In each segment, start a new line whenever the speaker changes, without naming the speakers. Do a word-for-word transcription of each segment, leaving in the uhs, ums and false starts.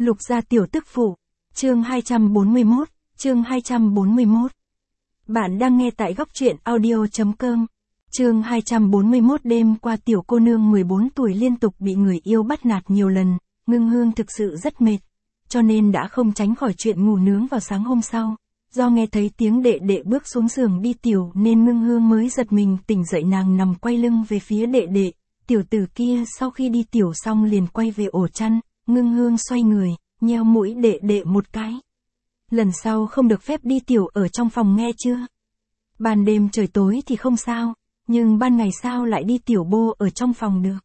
Lục gia tiểu tức phụ. Chương hai trăm bốn mươi mốt, chương hai trăm bốn mươi mốt. Bạn đang nghe tại góc truyện audio chấm com. Chương hai trăm bốn mươi mốt. Đêm qua tiểu cô nương mười bốn tuổi liên tục bị người yêu bắt nạt nhiều lần, Ngưng Hương thực sự rất mệt, cho nên đã không tránh khỏi chuyện ngủ nướng vào sáng hôm sau. Do nghe thấy tiếng đệ đệ bước xuống giường đi tiểu nên Ngưng Hương mới giật mình tỉnh dậy, nàng nằm quay lưng về phía đệ đệ. Tiểu tử kia sau khi đi tiểu xong liền quay về ổ chăn, Ngưng Hương xoay người, nheo mũi đệ đệ một cái. Lần sau không được phép đi tiểu ở trong phòng nghe chưa? Ban đêm trời tối thì không sao, nhưng ban ngày sao lại đi tiểu bô ở trong phòng được?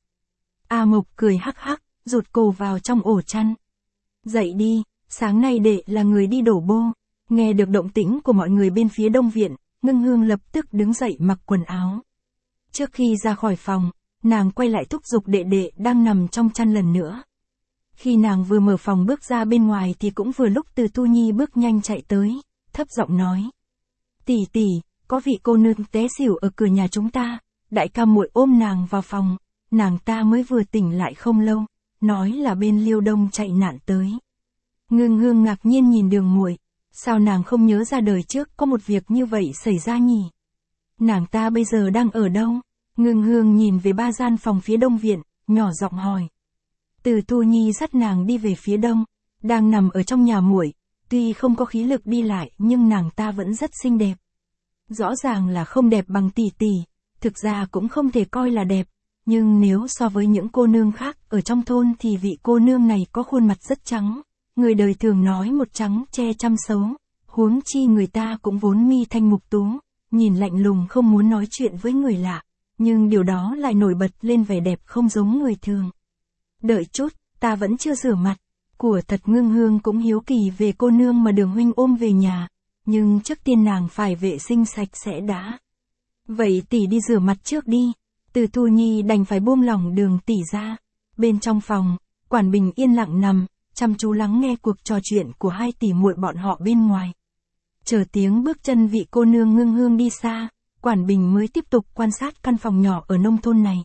A Mộc cười hắc hắc, rụt cổ vào trong ổ chăn. Dậy đi, sáng nay đệ là người đi đổ bô. Nghe được động tĩnh của mọi người bên phía đông viện, Ngưng Hương lập tức đứng dậy mặc quần áo. Trước khi ra khỏi phòng, nàng quay lại thúc giục đệ đệ đang nằm trong chăn lần nữa. Khi nàng vừa mở phòng bước ra bên ngoài thì cũng vừa lúc Từ Tu Nhi bước nhanh chạy tới, thấp giọng nói. Tỷ tỷ, có vị cô nương té xỉu ở cửa nhà chúng ta, đại ca muội ôm nàng vào phòng, nàng ta mới vừa tỉnh lại không lâu, nói là bên Liêu Đông chạy nạn tới. Ngưng Hương ngạc nhiên nhìn Đường muội, sao nàng không nhớ ra đời trước có một việc như vậy xảy ra nhỉ? Nàng ta bây giờ đang ở đâu? Ngưng Hương nhìn về ba gian phòng phía đông viện, nhỏ giọng hỏi. Từ Tu Nhi dắt nàng đi về phía đông, đang nằm ở trong nhà muội, tuy không có khí lực đi lại nhưng nàng ta vẫn rất xinh đẹp. Rõ ràng là không đẹp bằng tỷ tỷ, thực ra cũng không thể coi là đẹp, nhưng nếu so với những cô nương khác ở trong thôn thì vị cô nương này có khuôn mặt rất trắng, người đời thường nói một trắng che trăm xấu, huống chi người ta cũng vốn mi thanh mục tú, nhìn lạnh lùng không muốn nói chuyện với người lạ, nhưng điều đó lại nổi bật lên vẻ đẹp không giống người thường. Đợi chút, ta vẫn chưa rửa mặt. Của thật Ngưng Hương cũng hiếu kỳ về cô nương mà Đường huynh ôm về nhà, nhưng trước tiên nàng phải vệ sinh sạch sẽ đã. Vậy tỷ đi rửa mặt trước đi. Từ Tu Nhi đành phải buông lỏng Đường tỷ ra. Bên trong phòng, Quản Bình yên lặng nằm, chăm chú lắng nghe cuộc trò chuyện của hai tỷ muội bọn họ bên ngoài. Chờ tiếng bước chân vị cô nương Ngưng Hương đi xa, Quản Bình mới tiếp tục quan sát căn phòng nhỏ ở nông thôn này.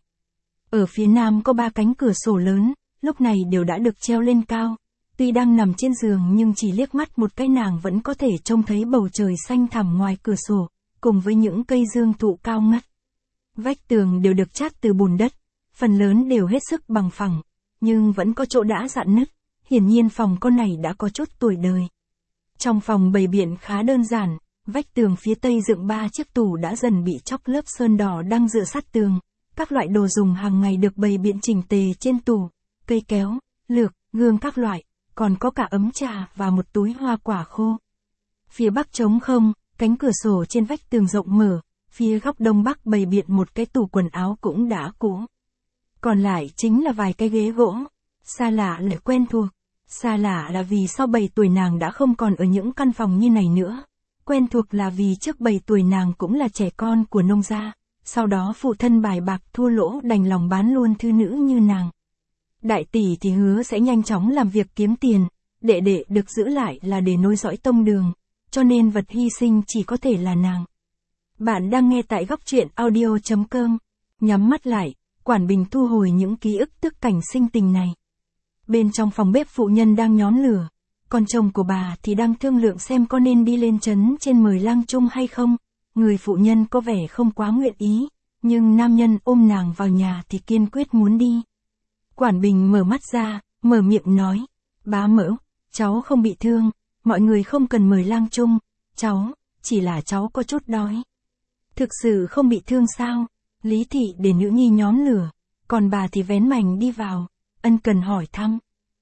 Ở phía nam có ba cánh cửa sổ lớn, lúc này đều đã được treo lên cao. Tuy đang nằm trên giường nhưng chỉ liếc mắt một cái nàng vẫn có thể trông thấy bầu trời xanh thẳm ngoài cửa sổ, cùng với những cây dương thụ cao ngất. Vách tường đều được chát từ bùn đất, phần lớn đều hết sức bằng phẳng, nhưng vẫn có chỗ đã rạn nứt, hiển nhiên phòng con này đã có chút tuổi đời. Trong phòng bày biện khá đơn giản, vách tường phía tây dựng ba chiếc tủ đã dần bị chóc lớp sơn đỏ đang dựa sát tường. Các loại đồ dùng hàng ngày được bày biện chỉnh tề trên tủ, cây kéo, lược, gương các loại, còn có cả ấm trà và một túi hoa quả khô. Phía bắc trống không, cánh cửa sổ trên vách tường rộng mở, phía góc đông bắc bày biện một cái tủ quần áo cũng đã cũ. Còn lại chính là vài cái ghế gỗ, xa lạ lại quen thuộc. Xa lạ là vì sau bảy tuổi nàng đã không còn ở những căn phòng như này nữa. Quen thuộc là vì trước bảy tuổi nàng cũng là trẻ con của nông gia. Sau đó phụ thân bài bạc thua lỗ đành lòng bán luôn thư nữ như nàng. Đại tỷ thì hứa sẽ nhanh chóng làm việc kiếm tiền, đệ đệ được giữ lại là để nối dõi tông Đường, cho nên vật hy sinh chỉ có thể là nàng. Bạn đang nghe tại góc truyện audio chấm com. Nhắm mắt lại, Quản Bình thu hồi những ký ức tức cảnh sinh tình này. Bên trong phòng bếp phụ nhân đang nhóm lửa, còn chồng của bà thì đang thương lượng xem có nên đi lên trấn trên mời lang trung hay không. Người phụ nhân có vẻ không quá nguyện ý, nhưng nam nhân ôm nàng vào nhà thì kiên quyết muốn đi. Quản Bình mở mắt ra, mở miệng nói, bá mẫu, cháu không bị thương, mọi người không cần mời lang trung, cháu, chỉ là cháu có chút đói. Thực sự không bị thương sao? Lý thị để nữ nhi nhóm lửa, còn bà thì vén mành đi vào, ân cần hỏi thăm.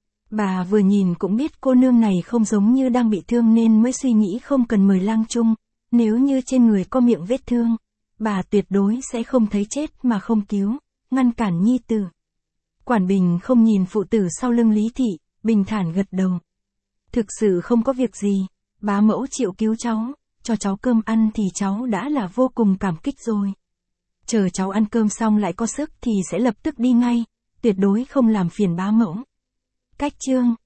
Bà vừa nhìn cũng biết cô nương này không giống như đang bị thương nên mới suy nghĩ không cần mời lang trung. Nếu như trên người có miệng vết thương, bà tuyệt đối sẽ không thấy chết mà không cứu, ngăn cản nhi tử. Quản Bình không nhìn phụ tử sau lưng Lý thị, bình thản gật đầu. Thực sự không có việc gì, bá mẫu chịu cứu cháu, cho cháu cơm ăn thì cháu đã là vô cùng cảm kích rồi. Chờ cháu ăn cơm xong lại có sức thì sẽ lập tức đi ngay, tuyệt đối không làm phiền bá mẫu. Cách chương